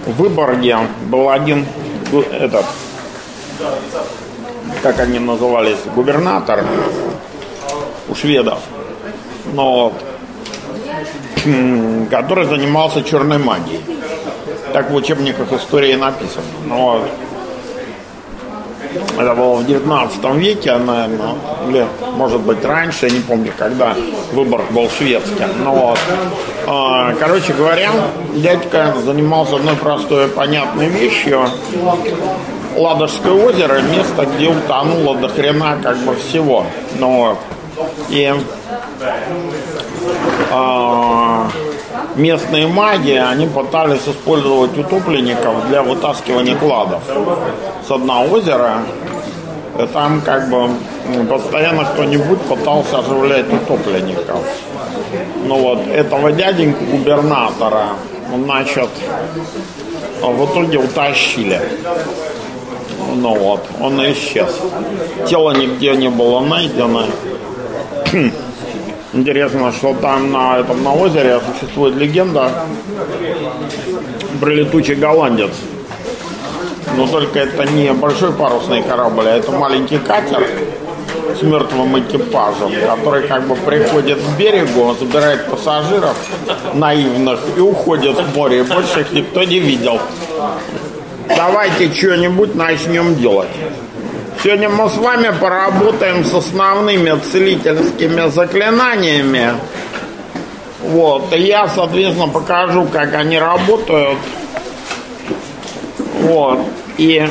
В Выборге был один этот, как они назывались, губернатор у шведов, но который занимался черной магией. Так в учебниках истории написано. Но это было в 19 веке, наверное, или, может быть, раньше, я не помню, когда Выборг был шведским. Но вот, короче говоря, дядька занимался одной простой и понятной вещью. Ладожское озеро — место, где утонуло до хрена как бы всего. Ну, и местные маги, они пытались использовать утопленников для вытаскивания кладов с дна озера. И там как бы постоянно кто-нибудь пытался оживлять утопленников. Ну вот, этого дяденьку губернатора, значит, в итоге утащили. Ну вот, он исчез. Тело нигде не было найдено. Интересно, что там на озере существует легенда про летучий голландец. Но только это не большой парусный корабль, а это маленький катер с мертвым экипажем, который как бы приходит к берегу, забирает пассажиров наивных и уходит в море. И больше их никто не видел. Давайте что-нибудь начнем делать. Сегодня мы с вами поработаем с основными целительскими заклинаниями. Вот. И я, соответственно, покажу, как они работают. Вот. И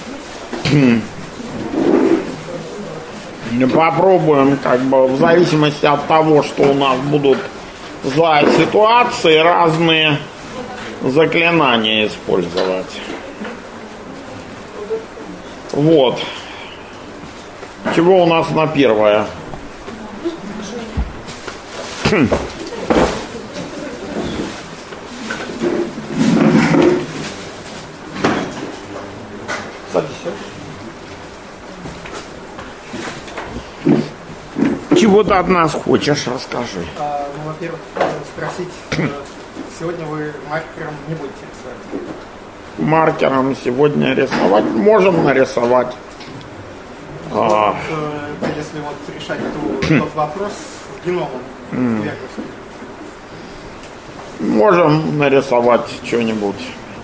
попробуем, как бы, в зависимости от того, что у нас будут за ситуации, разные заклинания использовать. Вот. Чего у нас на первое? Чего ты от нас хочешь, расскажи. Ну, во-первых, спросить, сегодня вы маркером не будете рисовать? Маркером сегодня рисовать? Можем нарисовать. Если вот решать тот вопрос с геномом вековским. Можем нарисовать что-нибудь.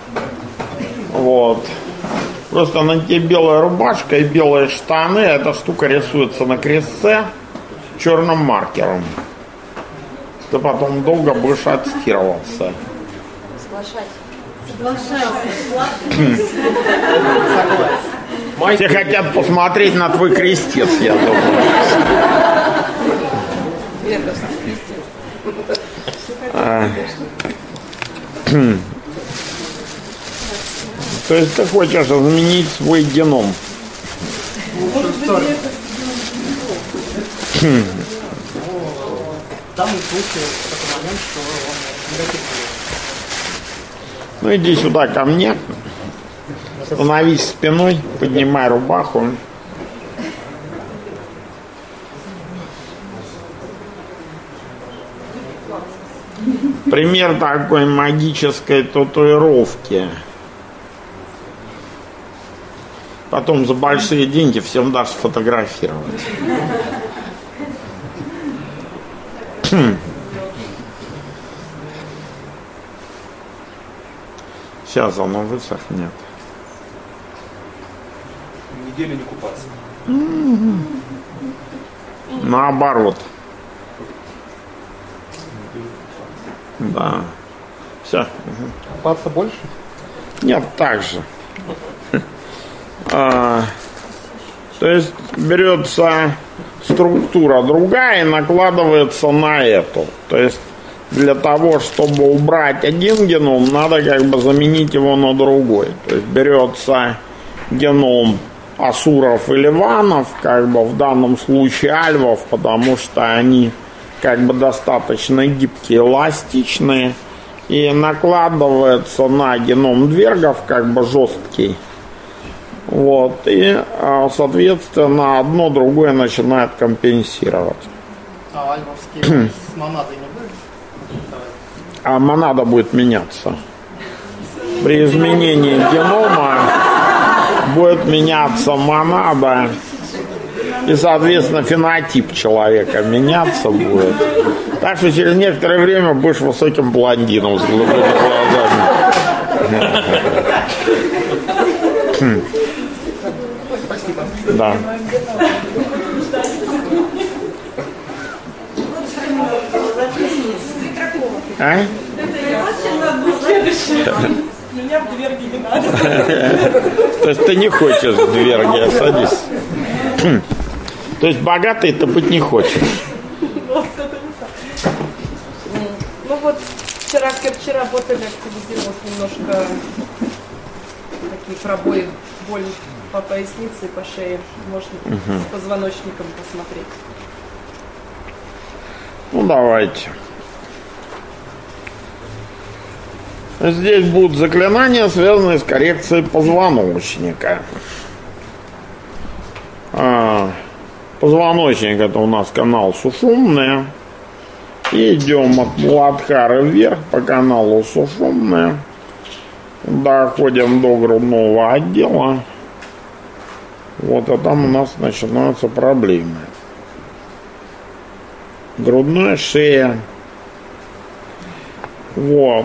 Вот. Просто на тебе белая рубашка и белые штаны. Эта штука рисуется на крестце черным маркером. Ты потом долго будешь отстирываться. Все хотят посмотреть на твой крестец, я думаю. То есть ты хочешь изменить свой геном? Там случай такой момент, что он негативный. Ну иди сюда ко мне. Становись спиной, поднимай рубаху. Пример такой магической татуировки. Потом за большие деньги всем дашь сфотографировать. Сейчас оно высохнет. Неделю не купаться. Наоборот. Да. Все. Купаться больше? Нет, так же. То есть берется структура другая и накладывается на эту. То есть для того, чтобы убрать один геном, надо как бы заменить его на другой. То есть берется геном асуров или ванов, как бы в данном случае альвов, потому что они как бы достаточно гибкие, эластичные, и накладывается на геном двергов как бы жесткий. Вот, и, соответственно, одно другое начинает компенсировать. А альвовские с монадой не будет? А монада будет меняться. при изменении генома будет меняться монада, и, соответственно, фенотип человека меняться будет. Так что через некоторое время будешь высоким блондином с голубыми глазами. Спасибо. Да. А? Меня в дверги не надо. То есть ты не хочешь в дверги, садись. То есть богатой ты быть не хочешь. Вот это не так. Ну вот, вчера работали, активизировалась немножко такие пробои, боль по пояснице и по шее. Можно с позвоночником посмотреть. Ну давайте. Здесь будут заклинания, связанные с коррекцией позвоночника. Позвоночник — это у нас канал сушумный. И идем от Муладхары вверх по каналу сушумный. Доходим до грудного отдела. Вот, а там у нас начинаются проблемы. Грудная шея. Вот.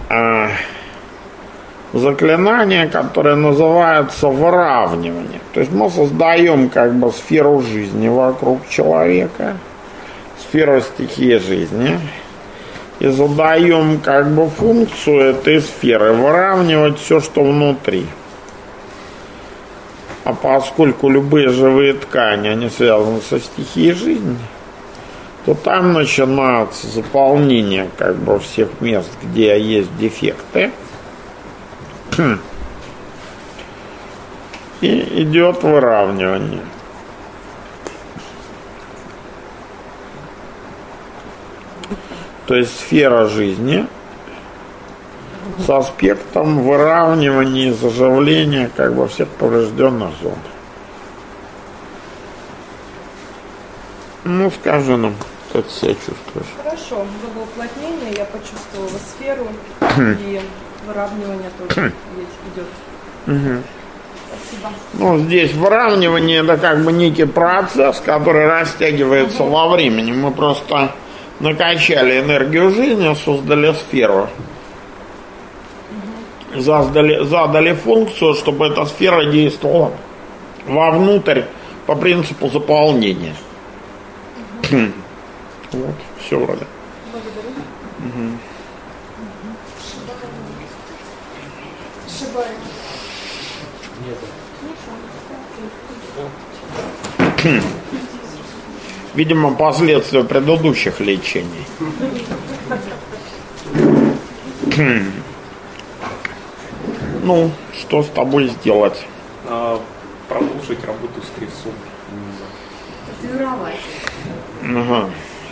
Заклинание, которое называется выравнивание. То есть мы создаем как бы сферу жизни вокруг человека, сферу стихии жизни, и задаем как бы функцию этой сферы выравнивать все, что внутри. А поскольку любые живые ткани, они связаны со стихией жизни, то там начинается заполнение как бы всех мест, где есть дефекты. И идет выравнивание. То есть сфера жизни с аспектом выравнивания и заживления как бы всех поврежденных зон. Ну, скажи нам, как ты себя чувствуешь. Хорошо, было уплотнение, я почувствовала сферу и выравнивание тоже идет. Спасибо. Ну, здесь выравнивание — это как бы некий процесс, который растягивается во времени. Мы просто накачали энергию жизни, создали сферу. Задали функцию, чтобы эта сфера действовала вовнутрь по принципу заполнения. Вот, все вроде. Благодарю. Видимо, последствия предыдущих лечений. Ну, что с тобой сделать? Продолжить работу с креслом. Ага.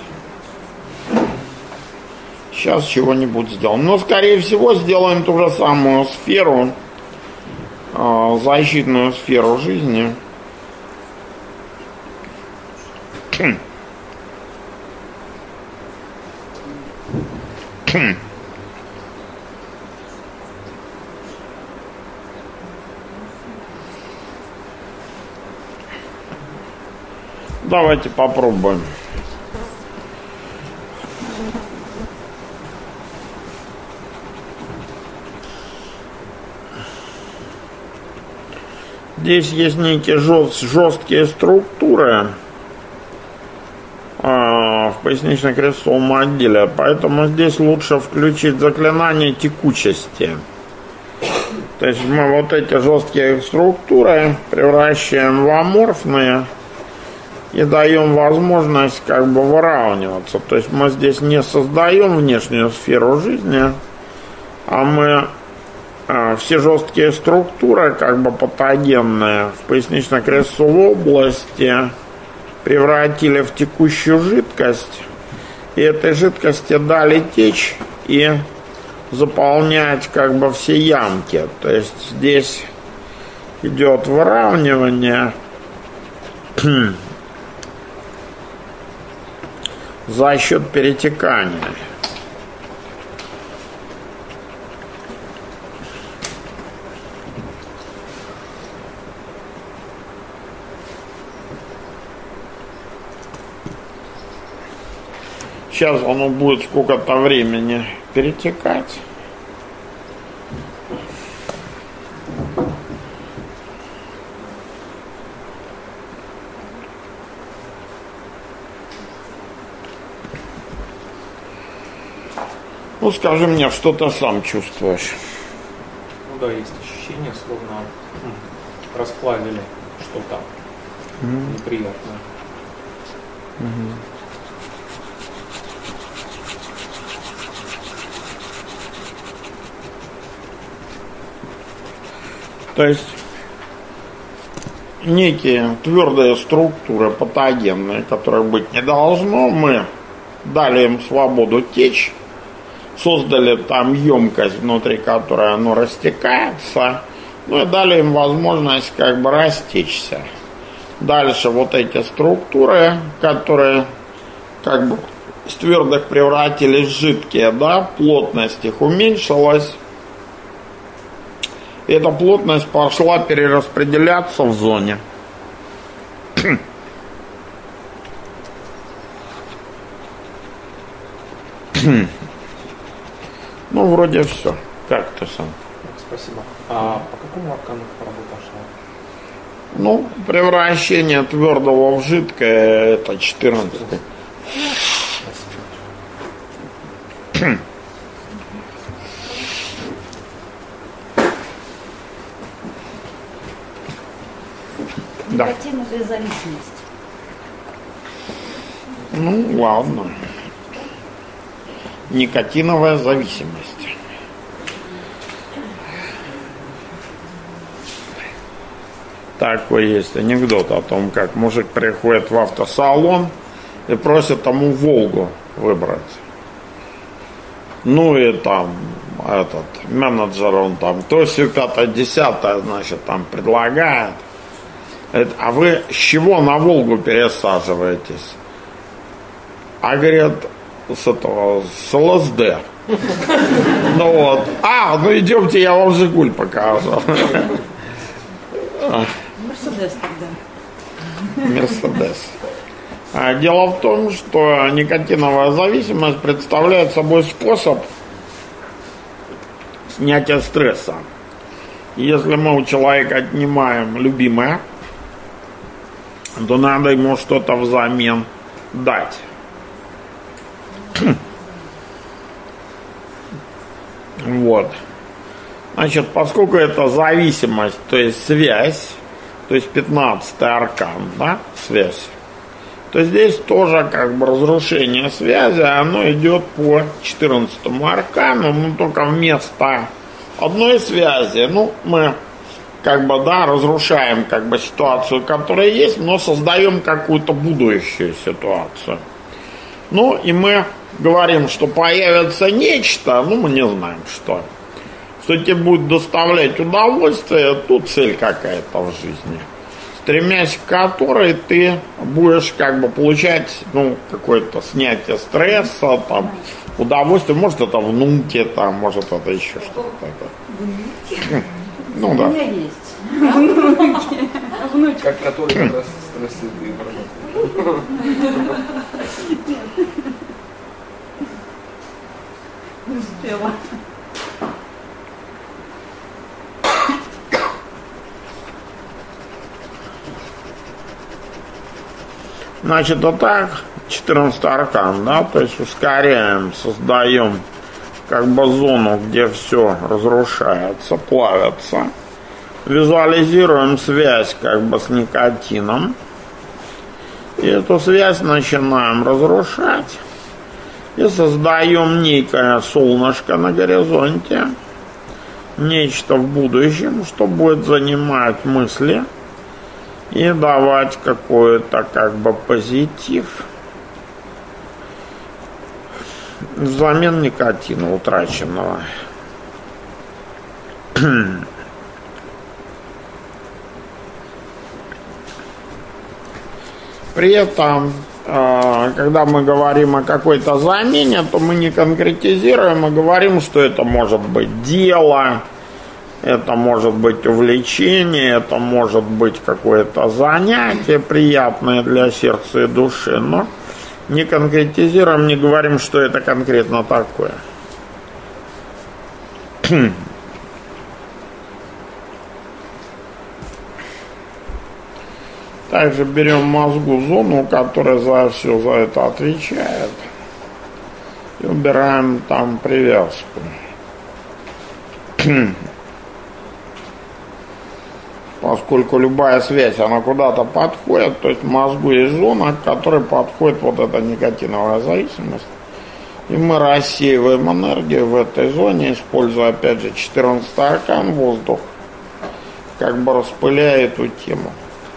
Сейчас чего-нибудь сделаем. Но, скорее всего, сделаем ту же самую сферу, защитную сферу жизни. Давайте попробуем. Здесь есть некие жесткие структуры в пояснично-крестцовом отделе, поэтому здесь лучше включить заклинание текучести. То есть мы вот эти жесткие структуры превращаем в аморфные и даем возможность как бы выравниваться. То есть мы здесь не создаем внешнюю сферу жизни, а мы все жесткие структуры, как бы патогенные в пояснично-крестцовой области, превратили в текущую жидкость, и этой жидкости дали течь и заполнять как бы все ямки. То есть здесь идет выравнивание за счет перетекания. Сейчас оно будет сколько-то времени перетекать. Ну, скажи мне, что ты сам чувствуешь? Ну да, есть ощущение, словно расплавили что-то неприятное. То есть некие твердые структуры патогенные, которых быть не должно, мы дали им свободу течь, создали там емкость, внутри которой оно растекается, ну и дали им возможность как бы растечься. Дальше вот эти структуры, которые как бы с твердых превратились в жидкие, да, плотность их уменьшилась. И эта плотность пошла перераспределяться в зоне. Ну, вроде все. Как ты сам? Спасибо. А по какому аркану работа шла? Ну, превращение твердого в жидкое, это 14-й. Да. Никотиновая зависимость. Ну, ладно. Никотиновая зависимость. Такой есть анекдот о том, как мужик приходит в автосалон и просит ему «Волгу» выбрать. Ну и там этот менеджер, он там то все 5-10, значит, там предлагает. Говорит, а вы с чего на «Волгу» пересаживаетесь? А говорит, с этого, с ЛСД. Ну вот. Ну идемте, я вам «Жигуль» покажу. Мерседес тогда. Мерседес. Дело в том, что никотиновая зависимость представляет собой способ снятия стресса. Если мы у человека отнимаем любимое, то надо ему что-то взамен дать. Вот. Значит, поскольку это зависимость, то есть связь, то есть 15-й аркан, да, связь, то здесь тоже как бы разрушение связи, оно идет по 14-му аркану, но только вместо одной связи, ну, мы как бы, да, разрушаем как бы ситуацию, которая есть, но создаем какую-то будущую ситуацию. Ну, и мы говорим, что появится нечто, ну, мы не знаем, что тебе будет доставлять удовольствие, тут цель какая-то в жизни, стремясь к которой ты будешь как бы получать, ну, какое-то снятие стресса, там, удовольствие, может это внуки, там, может это еще что-то такое. Ну да. У меня есть. Внуки. Как который как раз стрессы выбрали. Не успела. Значит, вот так, 14 аркан, да, то есть ускоряем, создаем как бы зону, где все разрушается, плавится. Визуализируем связь как бы с никотином. И эту связь начинаем разрушать. И создаем некое солнышко на горизонте. Нечто в будущем, что будет занимать мысли и давать какой-то как бы позитив взамен никотина утраченного. При этом, когда мы говорим о какой-то замене, то мы не конкретизируем, а говорим, что это может быть дело, это может быть увлечение, это может быть какое-то занятие приятное для сердца и души. Но Не конкретизируем, не говорим, что это конкретно такое. Также берем мозгу зону, которая за все за это отвечает. И убираем там привязку. Поскольку любая связь, она куда-то подходит, то есть в мозгу есть зона, к которой подходит вот эта никотиновая зависимость. И мы рассеиваем энергию в этой зоне, используя опять же 14 аркан, воздух, как бы распыляя эту тему.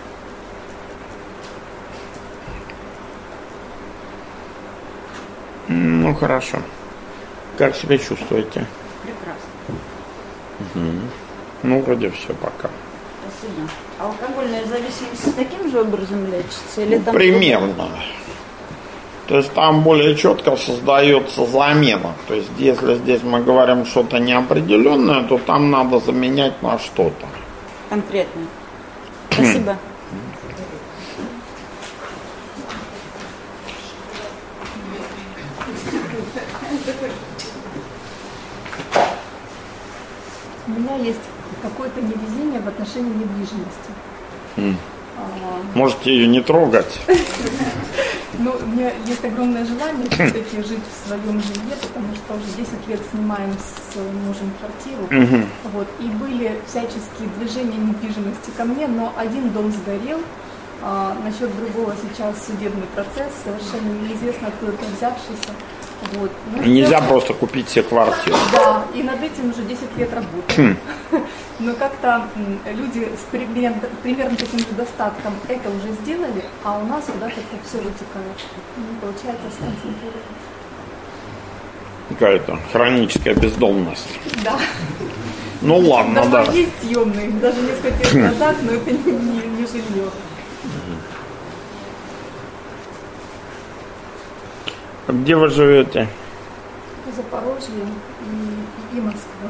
Ну хорошо. Как себя чувствуете? Прекрасно. Ну, вроде все, пока. Спасибо. А алкогольная зависимость таким же образом лечится? Или там Примерно. То есть там более четко создается замена. То есть если здесь мы говорим что-то неопределенное, то там надо заменять на что-то. конкретно? Спасибо. У меня есть какое-то невезение в отношении недвижимости. Можете ее не трогать. Ну, у меня есть огромное желание все-таки жить в своем жилье, потому что уже 10 лет снимаем с мужем квартиру. Вот, и были всяческие движения недвижимости ко мне, но один дом сгорел. Насчет другого сейчас судебный процесс, совершенно неизвестно, откуда это взявшийся. Вот. Ну, Нельзя просто купить себе квартиру. Да, и над этим уже 10 лет работаю. Но как-то люди с примерно таким же достатком это уже сделали, а у нас куда-то это все вытекает. Получается сконцентрировано. Какая-то хроническая бездомность. Да. Ну ладно, Дома да. есть съемные, даже несколько лет назад, но это не жилье. Где вы живете? Запорожье и Москва.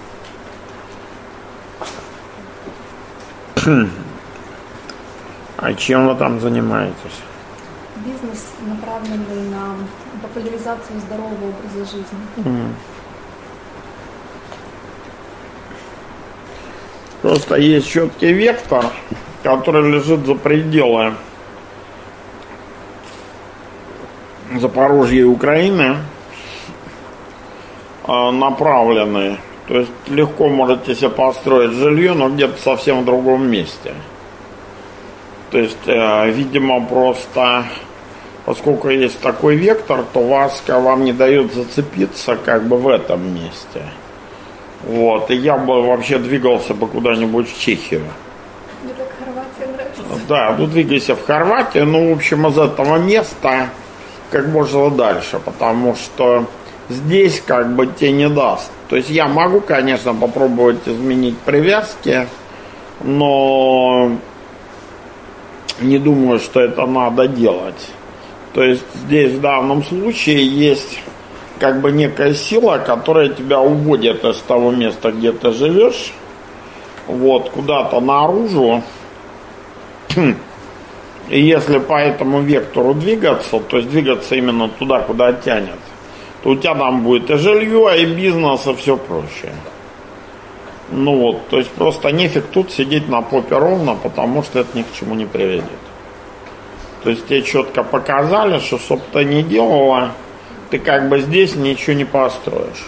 А чем вы там занимаетесь? Бизнес, направленный на популяризацию здорового образа жизни. Просто есть четкий вектор, который лежит за пределы Запорожья и Украины, направленный. То есть легко можете себе построить жилье, но где-то совсем в другом месте. То есть, видимо, просто поскольку есть такой вектор, то вам не дает зацепиться как бы в этом месте. Вот. И я бы вообще двигался бы куда-нибудь в Чехию. Мне так Хорватия нравится. Да, ну двигайся в Хорватию, ну, в общем, из этого места как можно дальше, потому что здесь как бы тебе не даст. То есть я могу, конечно, попробовать изменить привязки, но не думаю, что это надо делать. То есть здесь в данном случае есть как бы некая сила, которая тебя уводит из того места, где ты живешь, вот, куда-то наружу. И если по этому вектору двигаться, то есть двигаться именно туда, куда тянет, то у тебя там будет и жилье, и бизнес, и все прочее. Ну вот, то есть просто нефиг тут сидеть на попе ровно, потому что это ни к чему не приведет. То есть тебе четко показали, что что бы ты ни делала, ты как бы здесь ничего не построишь.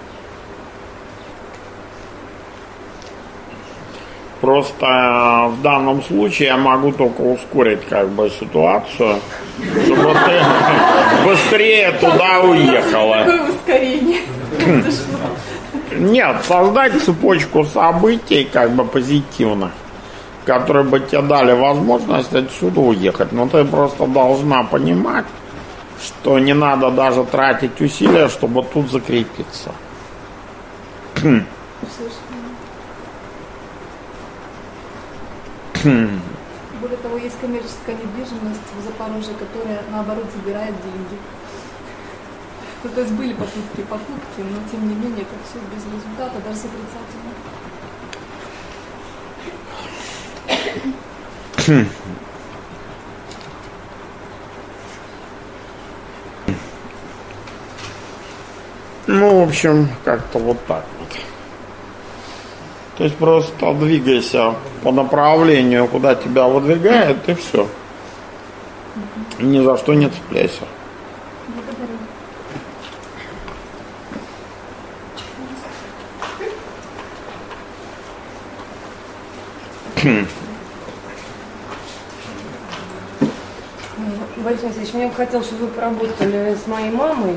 Просто в данном случае я могу только ускорить как бы ситуацию, чтобы ты быстрее туда уехала. Какое ускорение произошло. Нет, создать цепочку событий как бы позитивных, которые бы тебе дали возможность отсюда уехать. Но ты просто должна понимать, что не надо даже тратить усилия, чтобы тут закрепиться. Более того, есть коммерческая недвижимость в Запорожье, которая, наоборот, забирает деньги. Ну, то есть были попытки, но тем не менее это все без результата, даже с отрицательным. Ну, в общем, как-то вот так вот. То есть просто двигайся по направлению, куда тебя выдвигает, и все. Ни за что не цепляйся. Благодарю. Борис Алексеевич, мне бы хотелось, чтобы вы поработали с моей мамой.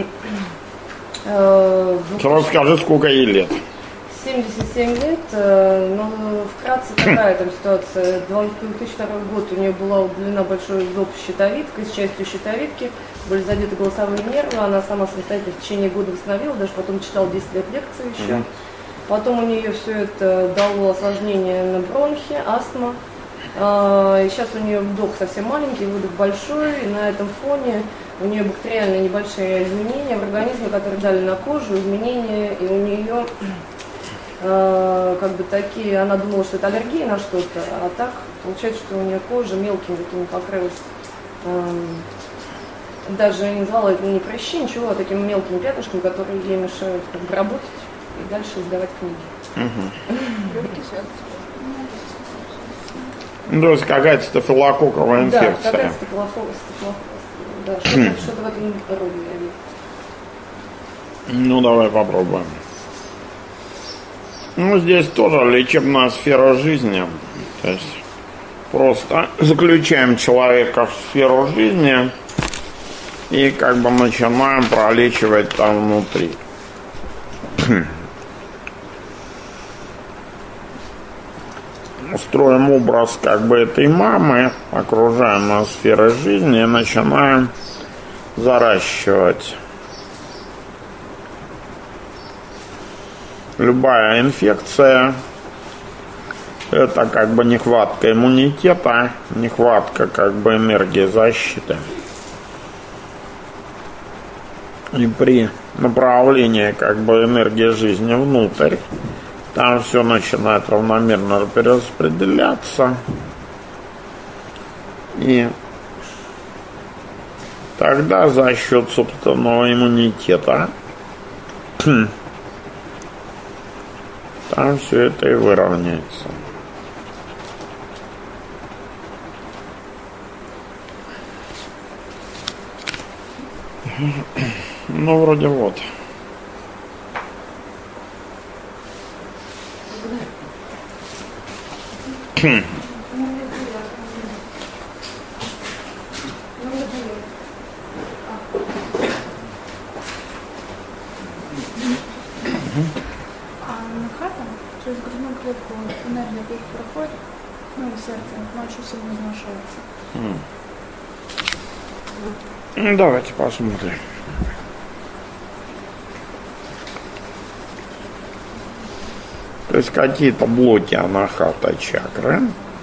Расскажи, сколько ей лет. 77 лет, но вкратце такая там ситуация. 2002 год у нее была удалена большой зоб щитовидкой, с частью щитовидки, были задеты голосовые нервы, она сама самостоятельно в течение года восстановила, даже потом читала 10 лет лекции еще. Потом у нее все это дало осложнение на бронхи, астма. И сейчас у нее вдох совсем маленький, выдох большой, и на этом фоне у нее бактериальные небольшие изменения в организме, которые дали на кожу, изменения, и у нее как бы такие, она думала, что это аллергия на что-то, а так получается, что у нее кожа мелкими такими покрылась, даже не называла это не прыщи, ничего, а такими мелкими пятнышками, которые ей мешают как бы работать и дальше издавать книги. Ну, то есть какая-то стафилококковая инфекция. Да, какая-то стафилококковая, да, что-то в этом роде я вижу. Ну, давай попробуем. Ну, здесь тоже лечебная сфера жизни. То есть просто заключаем человека в сферу жизни и как бы начинаем пролечивать там внутри. Строим образ как бы этой мамы, окружаем нас сферой жизни и начинаем заращивать. Любая инфекция – это как бы нехватка иммунитета, нехватка как бы энергии защиты. И при направлении как бы энергии жизни внутрь, там все начинает равномерно перераспределяться. И тогда за счет собственного иммунитета там все это и выровняется. Ну, вроде вот. Анахата через грудную клетку энергия проходит, ну и сердце ночью сильно изнашивается. Давайте посмотрим. То есть какие-то блоки анахата чакры.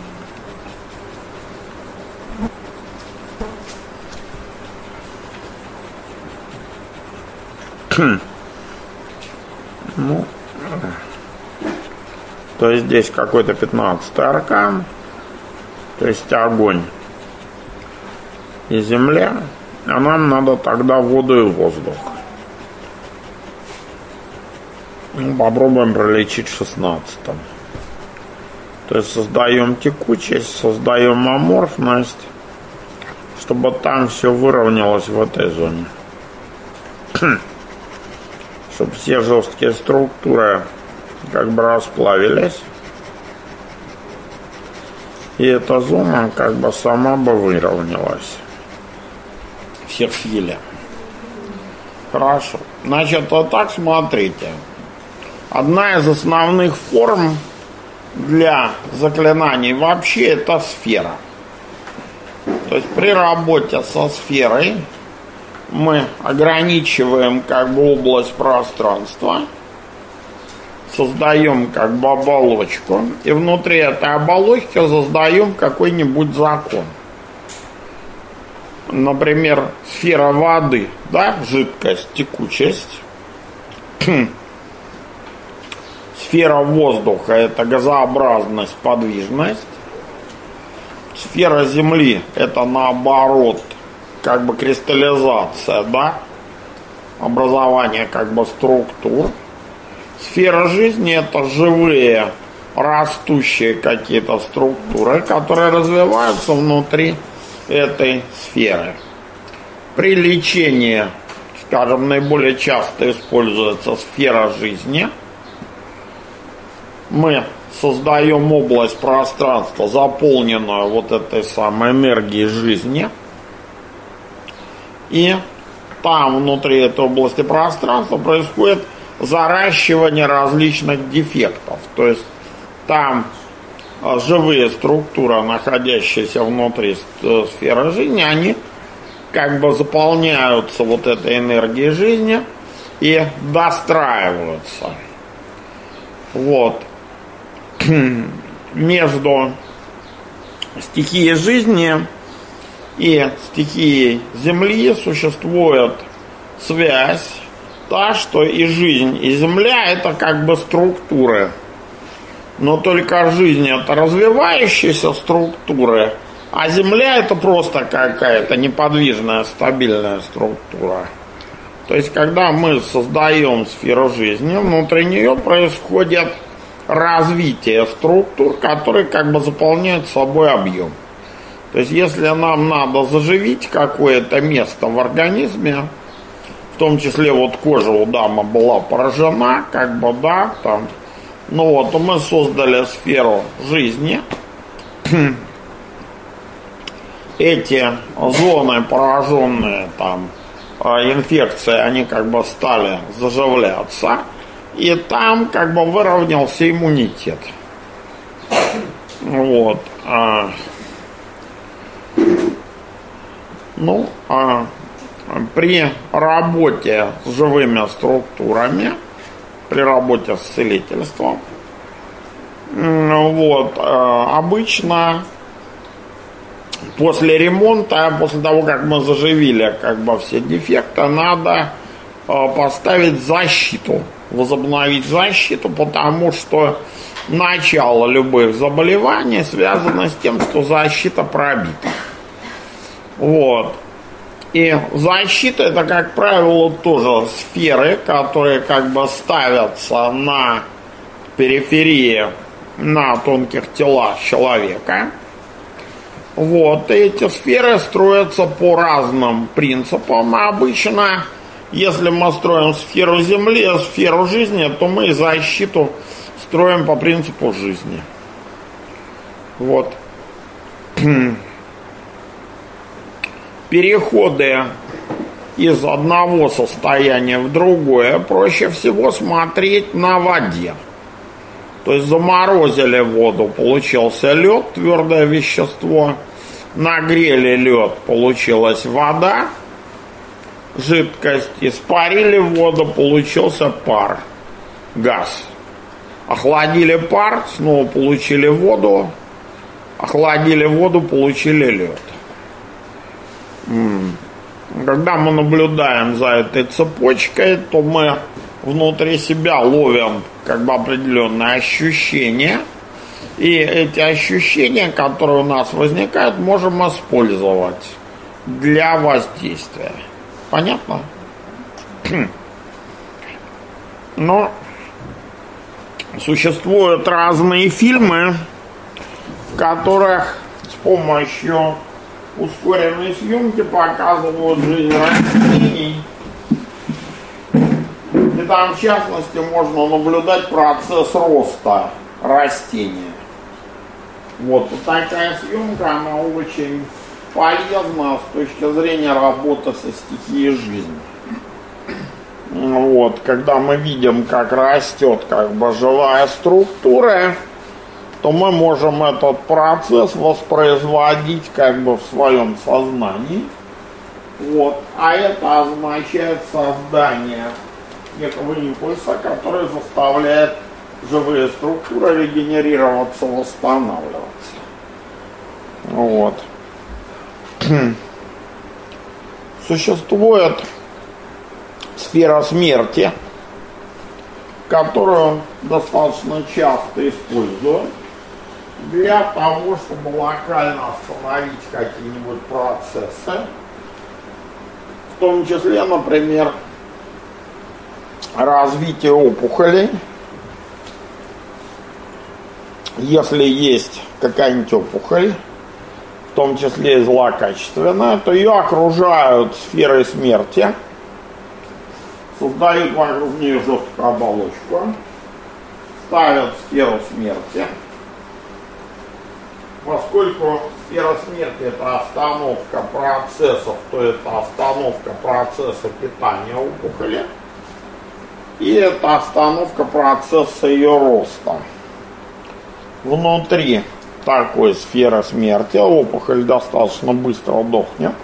Ну, то есть здесь какой-то 15-й аркан, то есть огонь и земля, а нам надо тогда воду и воздух. Ну, попробуем пролечить 16-м. То есть создаем текучесть, создаем аморфность, чтобы там все выровнялось в этой зоне. Чтобы все жесткие структуры как бы расплавились. И эта зона как бы сама бы выровнялась. Всех съели. Хорошо. Значит, вот так смотрите. Одна из основных форм для заклинаний вообще это сфера. То есть при работе со сферой мы ограничиваем как бы область пространства, создаем как бы оболочку, и внутри этой оболочки создаем какой-нибудь закон. Например, сфера воды, да, жидкость, текучесть. Сфера воздуха – это газообразность, подвижность. Сфера земли – это наоборот, как бы кристаллизация, да, образования как бы структур. Сфера жизни — это живые, растущие какие-то структуры, которые развиваются внутри этой сферы. При лечении, скажем, наиболее часто используется сфера жизни. Мы создаем область пространства, заполненную вот этой самой энергией жизни. И там, внутри этой области пространства, происходит заращивание различных дефектов. То есть там живые структуры, находящиеся внутри сферы жизни, они как бы заполняются вот этой энергией жизни и достраиваются. Вот. Между стихией жизни и стихией Земли существует связь, та, что и жизнь, и Земля — это как бы структуры. Но только жизнь — это развивающиеся структуры, а Земля — это просто какая-то неподвижная, стабильная структура. То есть, когда мы создаем сферу жизни, внутри нее происходит развитие структур, которые как бы заполняют собой объем. То есть, если нам надо заживить какое-то место в организме, в том числе вот кожа у дамы была поражена, как бы, да, там, ну вот, мы создали сферу жизни. Эти зоны, пораженные там инфекцией, они как бы стали заживляться, и там как бы выровнялся иммунитет. Вот. При работе с живыми структурами, при работе с целительством, вот, обычно после ремонта, после того, как мы заживили как бы все дефекты, надо поставить защиту, возобновить защиту, потому что начало любых заболеваний связано с тем, что защита пробита. Вот. И защита — это, как правило, тоже сферы, которые как бы ставятся на периферии, на тонких телах человека. Вот. И эти сферы строятся по разным принципам. Обычно, если мы строим сферу Земли, сферу жизни, то мы защиту строим по принципу жизни. Вот. Переходы из одного состояния в другое проще всего смотреть на воде. То есть заморозили воду, получился лед, твердое вещество, нагрели лед, получилась вода, жидкость, испарили воду, получился пар, газ. Охладили пар, снова получили воду, охладили воду, получили лед. Когда мы наблюдаем за этой цепочкой, то мы внутри себя ловим как бы определенные ощущения, и эти ощущения, которые у нас возникают, можем использовать для воздействия. Понятно? Но существуют разные фильмы, в которых с помощью ускоренной съемки показывают жизнь растений. И там, в частности, можно наблюдать процесс роста растения. Вот такая съемка, она очень полезна с точки зрения работы со стихией жизни. Вот, когда мы видим, как растет как бы живая структура, то мы можем этот процесс воспроизводить как бы в своем сознании. Вот. А это означает создание некого импульса, который заставляет живые структуры регенерироваться, восстанавливаться. Вот. Существует сфера смерти, которую достаточно часто используют для того, чтобы локально остановить какие-нибудь процессы, в том числе, например, развитие опухолей. Если есть какая-нибудь опухоль, в том числе и злокачественная, то ее окружают сферой смерти, создают вокруг нее жесткую оболочку, ставят сферу смерти. Поскольку сфера смерти — это остановка процессов, то это остановка процесса питания опухоли, и это остановка процесса ее роста. Внутри такой сферы смерти опухоль достаточно быстро дохнет.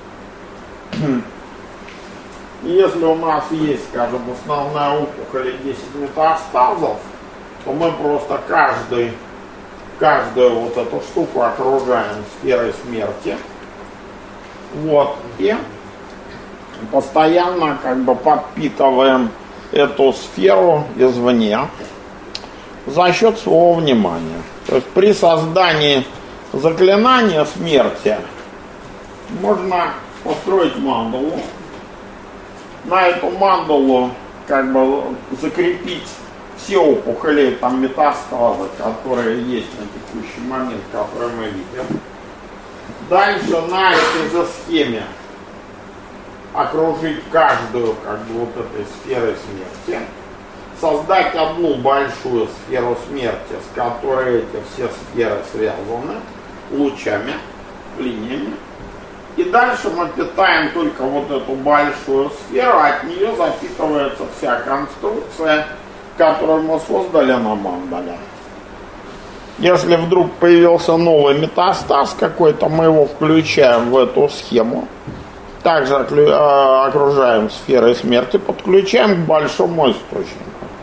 Если у нас есть, скажем, основная опухоль и 10 метастазов, то мы просто каждую вот эту штуку окружаем сферой смерти. Вот. И постоянно как бы подпитываем эту сферу извне за счет своего внимания. То есть при создании заклинания смерти можно построить мандалу. На эту мандалу как бы закрепить все опухоли, там метастазы, которые есть на текущий момент, которые мы видим. Дальше на этой же схеме окружить каждую как бы вот этой сферой смерти. Создать одну большую сферу смерти, с которой эти все сферы связаны лучами, линиями. И дальше мы питаем только вот эту большую сферу, от нее запитывается вся конструкция, которую мы создали на мандале. Если вдруг появился новый метастаз какой-то, мы его включаем в эту схему. Также окружаем сферой смерти, подключаем к большому источнику.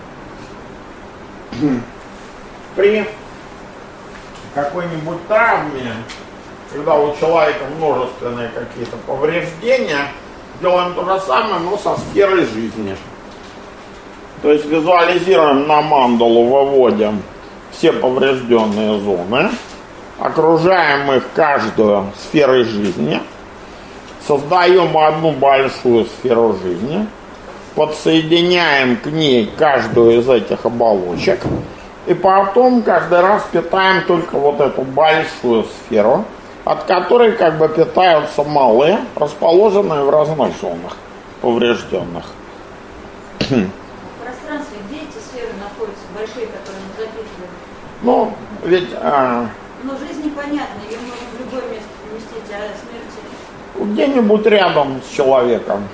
При какой-нибудь травме, когда у человека множественные какие-то повреждения, делаем то же самое, но со сферой жизни. То есть визуализируем на мандалу, выводим все поврежденные зоны, окружаем их каждую сферой жизни, создаем одну большую сферу жизни, подсоединяем к ней каждую из этих оболочек, и потом каждый раз питаем только вот эту большую сферу, от которой как бы питаются малые, расположенные в разных зонах поврежденных. В пространстве, где эти сферы находятся, большие, которые мы запитываем? Ну, ведь... Но жизнь непонятна, ее можно в любое место поместить, а смерти... Где-нибудь рядом с человеком.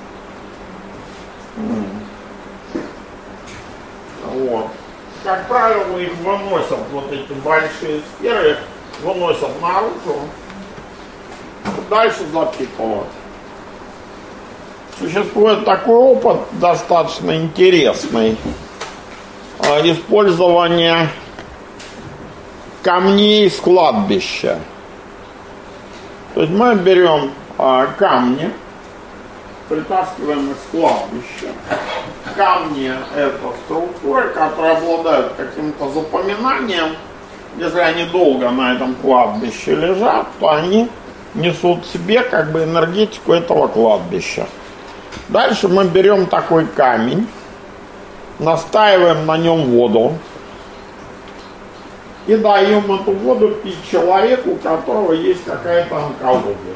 Вот. Как правило, их выносят, вот эти большие сферы, выносят наружу, дальше запитывают. Существует такой опыт достаточно интересный. Использование камней с кладбища. То есть мы берем камни, притаскиваем их с кладбища. Камни — это структуры, которые обладают каким-то запоминанием. Если они долго на этом кладбище лежат, то они несут в себе как бы энергетику этого кладбища. Дальше мы берем такой камень, настаиваем на нем воду и даем эту воду пить человеку, у которого есть какая-то онкология.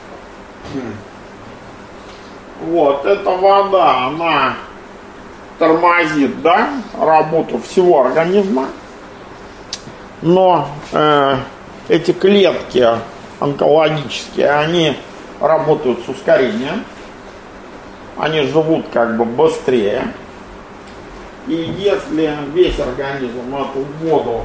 Вот, эта вода, она тормозит, да, работу всего организма, но эти клетки онкологические, они работают с ускорением, они живут как бы быстрее, и если весь организм эту воду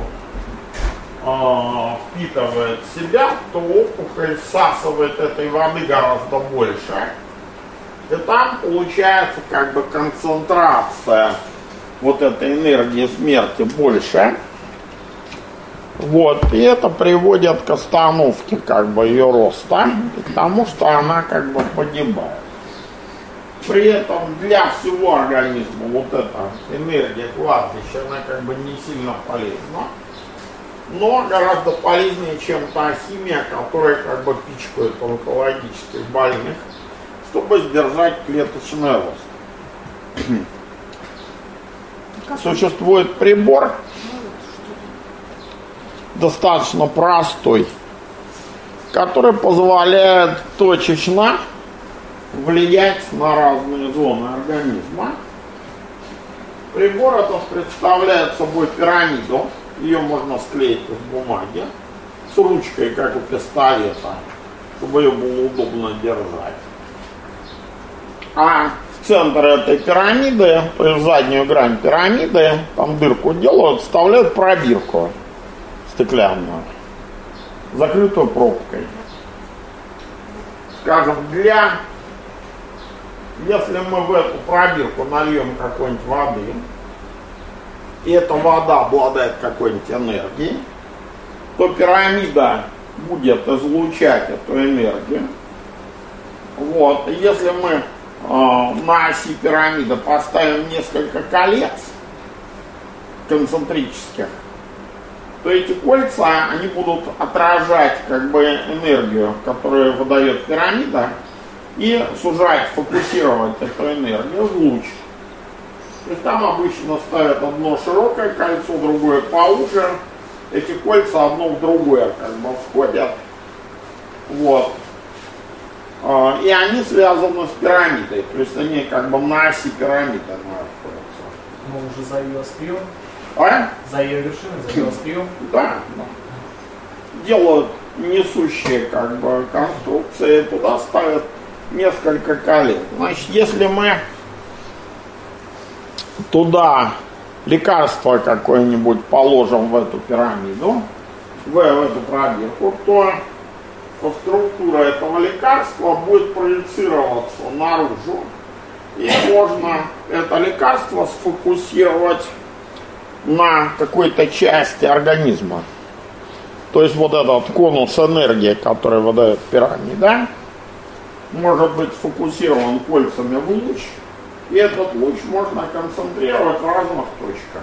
впитывает в себя, то опухоль всасывает этой воды гораздо больше. И там получается как бы концентрация вот этой энергии смерти больше. Вот. И это приводит к остановке как бы ее роста, и к тому, что она как бы погибает. При этом для всего организма вот эта энергия кладбища, она как бы не сильно полезна, но гораздо полезнее, чем та химия, которая как бы пичкает онкологических больных, чтобы сдержать клеточный рост. существует прибор, достаточно простой, который позволяет точечно влиять на разные зоны организма. Прибор этот представляет собой пирамиду, ее можно склеить из бумаги, с ручкой, как у пистолета, чтобы ее было удобно держать. А в центр этой пирамиды, то есть заднюю грань пирамиды, там дырку делают, вставляют пробирку стеклянную, закрытую пробкой. Скажем, если мы в эту пробирку нальем какой-нибудь воды, и эта вода обладает какой-нибудь энергией, то пирамида будет излучать эту энергию. Вот. И если мы на оси пирамиды поставим несколько колец концентрических, то эти кольца, они будут отражать как бы энергию, которую выдает пирамида, и сужать, фокусировать эту энергию в луч. То есть там обычно ставят одно широкое кольцо, другое поуже. Эти кольца одно в другое как бы входят. Вот. И они связаны с пирамидой. То есть они как бы на оси пирамиды находятся. Мы уже за ее острием? А? За ее вершиной, за ее острием? Да. Делают несущие как бы конструкции, туда ставят несколько колец. Значит, если мы туда лекарство какое-нибудь положим в эту пирамиду, в эту пробирку, то структура этого лекарства будет проецироваться наружу. И можно это лекарство сфокусировать на какой-то части организма. То есть вот этот конус энергии, который выдает пирамида, может быть сфокусирован кольцами в луч, и этот луч можно концентрировать в разных точках.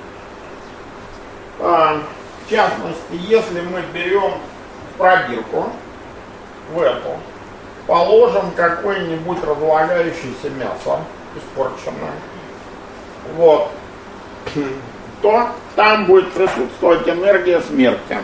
В частности, если мы берем пробирку в эту, положим какое-нибудь разлагающееся мясо, испорченное, вот, то там будет присутствовать энергия смерти.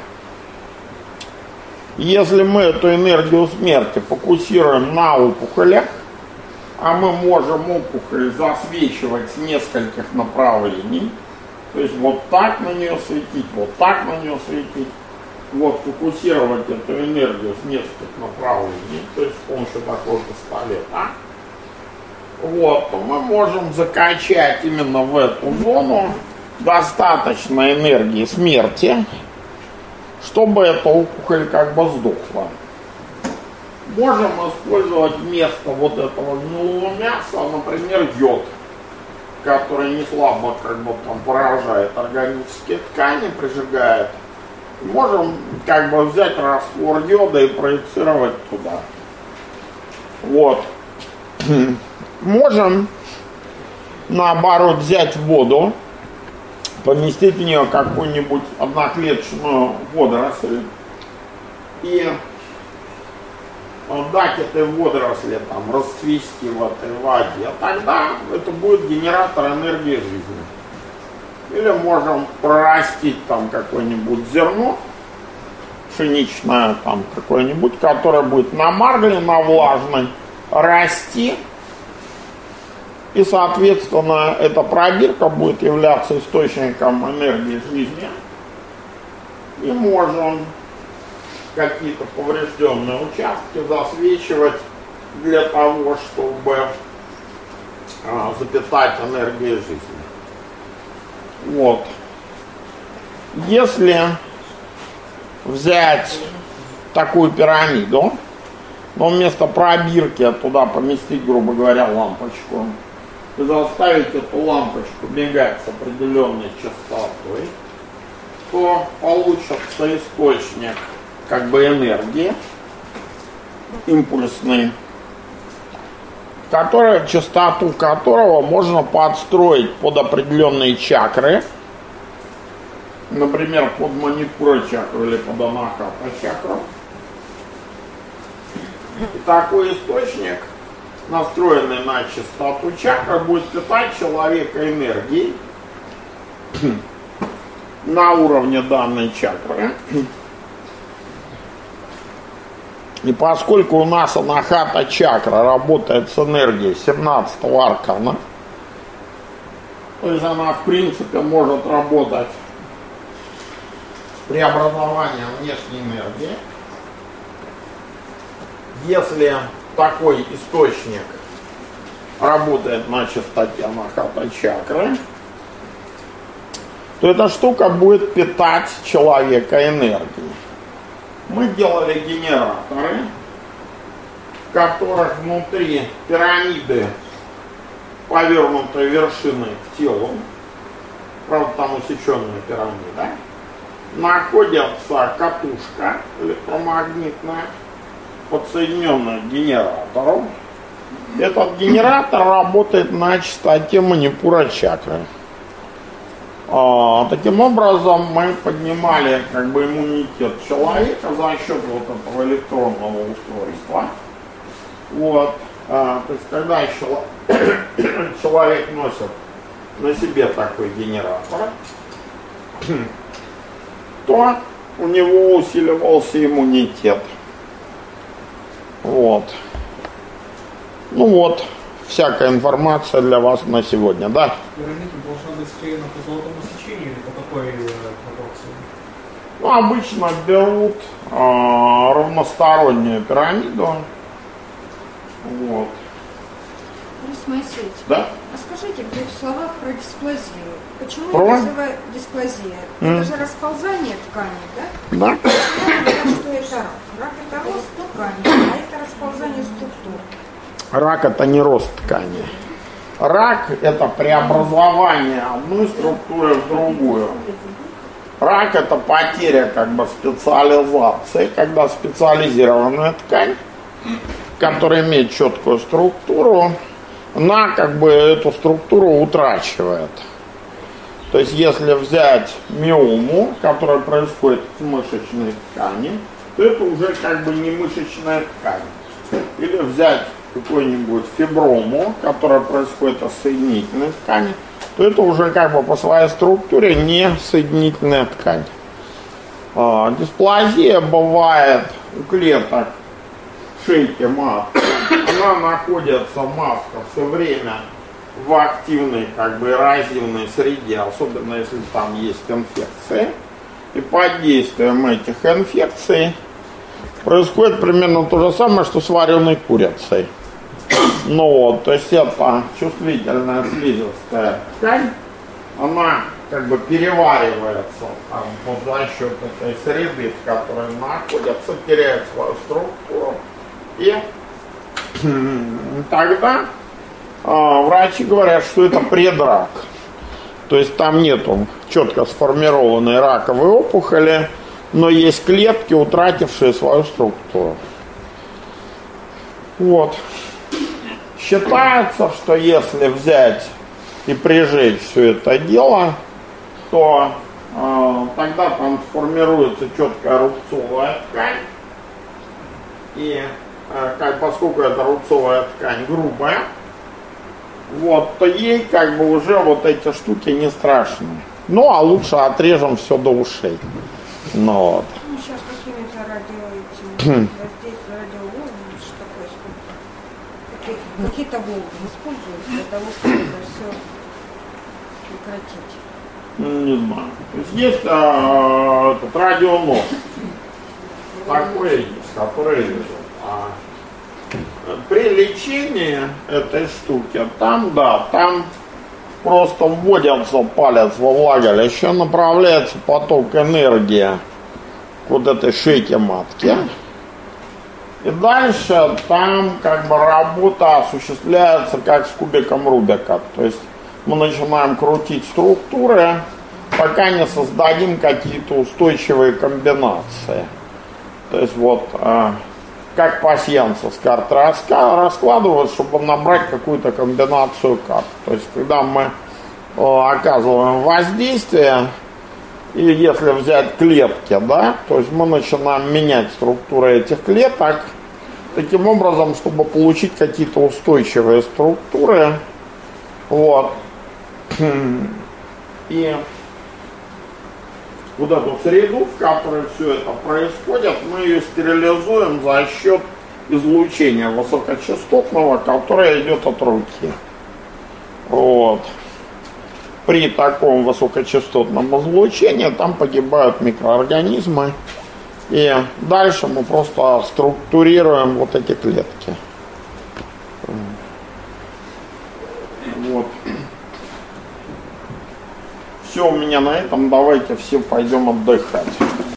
Если мы эту энергию смерти фокусируем на опухолях, а мы можем опухоль засвечивать с нескольких направлений, то есть вот так на нее светить, вот так на нее светить, вот фокусировать эту энергию с нескольких направлений, то есть с помощью такого пистолета, вот, то мы можем закачать именно в эту зону достаточно энергии смерти, чтобы эта опухоль как бы сдохла. Можем использовать вместо вот этого гнилого мяса, например, йод, который не слабо как бы там поражает органические ткани, прижигает. Можем как бы взять раствор йода и проецировать туда. Вот. Можем наоборот взять воду, поместить в нее какую-нибудь одноклеточную водоросль и дать этой водоросли там расцвести в этой воде, тогда это будет генератор энергии жизни. Или можем прорастить там какое-нибудь зерно пшеничное там какое-нибудь, которое будет на марле, на влажной расти. И, соответственно, эта пробирка будет являться источником энергии жизни. И можем какие-то поврежденные участки засвечивать для того, чтобы запитать энергией жизни. Вот. Если взять такую пирамиду, но вместо пробирки туда поместить, грубо говоря, лампочку, и заставить эту лампочку мигать с определенной частотой, то получится источник как бы энергии импульсный, частоту которого можно подстроить под определенные чакры, например, под манипура чакру или под анахата чакру. И такой источник, настроенный на частоту чакры, будет питать человека энергией, на уровне данной чакры. И поскольку у нас анахата чакра работает с энергией 17-го аркана, то есть она в принципе может работать с преобразованием внешней энергии, если такой источник работает на частоте анахата чакры, то эта штука будет питать человека энергией. Мы делали генераторы, в которых внутри пирамиды повернутой вершины к телу, правда там усеченная пирамида, находится катушка электромагнитная, подсоединенная к генератору. Этот генератор работает на частоте манипура чакры. Таким образом мы поднимали как бы иммунитет человека за счет вот этого электронного устройства. Вот. То есть когда человек носит на себе такой генератор, то у него усиливался иммунитет. Вот. Ну вот, всякая информация для вас на сегодня, да? Пирамида должна быть склеена по золотому сечению или по какой пропорции? Ну, обычно берут равностороннюю пирамиду. Вот. Борис Моисеевич, Да? а скажите, где в словах про дисплазию? Почему Про? это называют дисплазия? Это же расползание ткани, да? Да. Говорят, что это рак. Рак это рост ткани, а это расползание структур. Рак это не рост ткани. Рак это преобразование одной структуры в другую. Рак это потеря как бы специализации, когда специализированная ткань, которая имеет четкую структуру, она как бы эту структуру утрачивает. То есть если взять миому, которая происходит в мышечной ткани, то это уже как бы не мышечная ткань. Или взять какую-нибудь фиброму, которая происходит от соединительной ткани, то это уже как бы по своей структуре не соединительная ткань. Дисплазия бывает у клеток шейки матки. Она находится, матка, все время в активной как бы эрозивной среде, особенно если там есть инфекции. И под действием этих инфекций происходит примерно то же самое, что с вареной курицей. Ну вот, то есть это чувствительная слизистая ткань, она как бы переваривается там, вот за счет этой среды, в которой находится, теряет свою структуру. И тогда врачи говорят, что это предрак. То есть там нету четко сформированной раковой опухоли, но есть клетки, утратившие свою структуру. Вот. Считается, что если взять и прижечь все это дело, то тогда там сформируется четкая рубцовая ткань. И поскольку эта рубцовая ткань грубая, вот, то ей как бы уже вот эти штуки не страшны. Ну, а лучше отрежем все до ушей. Ну, вот. Ну, сейчас какими-то воздействия радиоволн, что такое, какие-то волны используют для того, чтобы это все прекратить. Не знаю. То есть есть этот радионос. Такой есть, который лежит. При лечении этой штуки, там просто вводится палец во влагалище, направляется поток энергии к вот этой шейке матки. И дальше там как бы работа осуществляется как с кубиком Рубика. То есть мы начинаем крутить структуры, пока не создадим какие-то устойчивые комбинации. То есть вот как пасьянцы с карт раскладывают, чтобы набрать какую-то комбинацию карт. То есть когда мы оказываем воздействие, и если взять клетки, да, то есть мы начинаем менять структуры этих клеток таким образом, чтобы получить какие-то устойчивые структуры. Вот. И вот эту среду, в которой все это происходит, мы ее стерилизуем за счет излучения высокочастотного, которое идет от руки. Вот. При таком высокочастотном излучении там погибают микроорганизмы. И дальше мы просто структурируем вот эти клетки. Вот. Все у меня на этом. Давайте все пойдем отдыхать.